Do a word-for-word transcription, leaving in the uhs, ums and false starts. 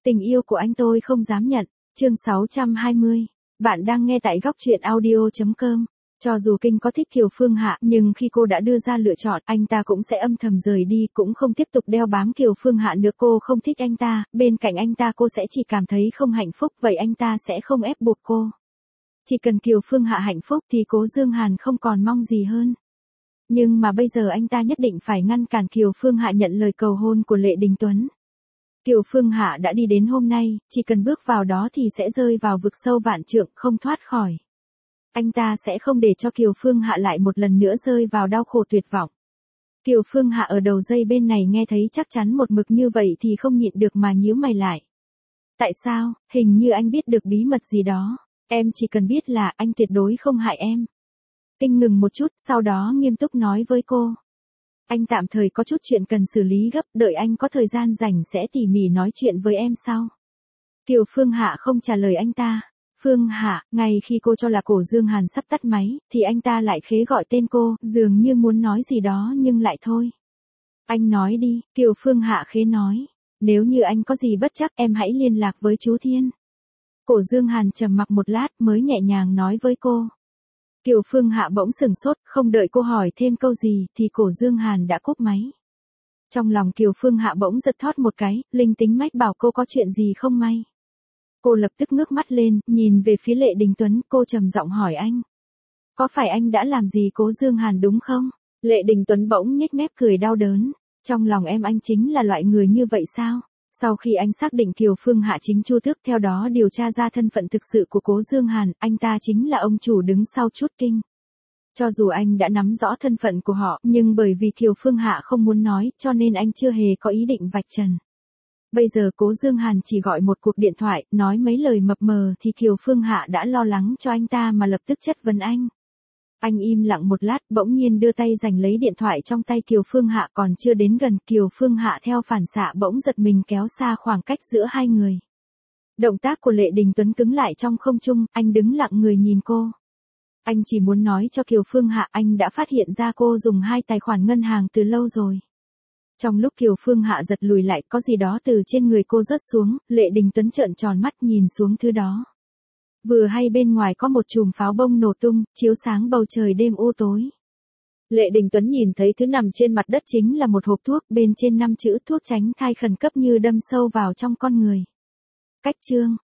Tình yêu của anh tôi không dám nhận. Chương sáu trăm hai mươi. Bạn đang nghe tại góc truyện audio chấm com. Cho dù Kinh có thích Kiều Phương Hạ, nhưng khi cô đã đưa ra lựa chọn, anh ta cũng sẽ âm thầm rời đi, cũng không tiếp tục đeo bám Kiều Phương Hạ nữa. Cô không thích anh ta, bên cạnh anh ta cô sẽ chỉ cảm thấy không hạnh phúc, vậy anh ta sẽ không ép buộc cô. Chỉ cần Kiều Phương Hạ hạnh phúc thì Cố Dương Hàn không còn mong gì hơn. Nhưng mà bây giờ anh ta nhất định phải ngăn cản Kiều Phương Hạ nhận lời cầu hôn của Lệ Đình Tuấn. Kiều Phương Hạ đã đi đến hôm nay, chỉ cần bước vào đó thì sẽ rơi vào vực sâu vạn trượng, không thoát khỏi. Anh ta sẽ không để cho Kiều Phương Hạ lại một lần nữa rơi vào đau khổ tuyệt vọng. Kiều Phương Hạ ở đầu dây bên này nghe thấy chắc chắn một mực như vậy thì không nhịn được mà nhíu mày lại. Tại sao, hình như anh biết được bí mật gì đó. Em chỉ cần biết là anh tuyệt đối không hại em. Kinh ngừng một chút, sau đó nghiêm túc nói với cô. Anh tạm thời có chút chuyện cần xử lý gấp, đợi anh có thời gian rảnh sẽ tỉ mỉ nói chuyện với em sau. Kiều Phương Hạ không trả lời anh ta. Phương Hạ, ngay khi cô cho là Cổ Dương Hàn sắp tắt máy, thì anh ta lại khế gọi tên cô, dường như muốn nói gì đó nhưng lại thôi. Anh nói đi, Kiều Phương Hạ khế nói. Nếu như anh có gì bất chắc em hãy liên lạc với chú Thiên. Cổ Dương Hàn trầm mặc một lát mới nhẹ nhàng nói với cô. Kiều Phương Hạ bỗng sừng sốt, không đợi cô hỏi thêm câu gì thì Cổ Dương Hàn đã cúp máy. Trong lòng Kiều Phương Hạ bỗng giật thót một cái, linh tính mách bảo cô có chuyện gì không may. Cô lập tức ngước mắt lên, nhìn về phía Lệ Đình Tuấn, cô trầm giọng hỏi anh. Có phải anh đã làm gì Cố Dương Hàn đúng không? Lệ Đình Tuấn bỗng nhếch mép cười đau đớn. Trong lòng em anh chính là loại người như vậy sao? Sau khi anh xác định Kiều Phương Hạ chính Chu Tước, theo đó điều tra ra thân phận thực sự của Cố Dương Hàn, anh ta chính là ông chủ đứng sau Chút Kinh. Cho dù anh đã nắm rõ thân phận của họ, nhưng bởi vì Kiều Phương Hạ không muốn nói, cho nên anh chưa hề có ý định vạch trần. Bây giờ Cố Dương Hàn chỉ gọi một cuộc điện thoại, nói mấy lời mập mờ thì Kiều Phương Hạ đã lo lắng cho anh ta mà lập tức chất vấn anh. Anh im lặng một lát, bỗng nhiên đưa tay giành lấy điện thoại trong tay Kiều Phương Hạ, còn chưa đến gần, Kiều Phương Hạ theo phản xạ bỗng giật mình kéo xa khoảng cách giữa hai người. Động tác của Lệ Đình Tuấn cứng lại trong không trung, anh đứng lặng người nhìn cô. Anh chỉ muốn nói cho Kiều Phương Hạ anh đã phát hiện ra cô dùng hai tài khoản ngân hàng từ lâu rồi. Trong lúc Kiều Phương Hạ giật lùi lại, có gì đó từ trên người cô rớt xuống, Lệ Đình Tuấn trợn tròn mắt nhìn xuống thứ đó. Vừa hay bên ngoài có một chùm pháo bông nổ tung, chiếu sáng bầu trời đêm u tối. Lệ Đình Tuấn nhìn thấy thứ nằm trên mặt đất chính là một hộp thuốc, bên trên năm chữ thuốc tránh thai khẩn cấp như đâm sâu vào trong con người. Cách chương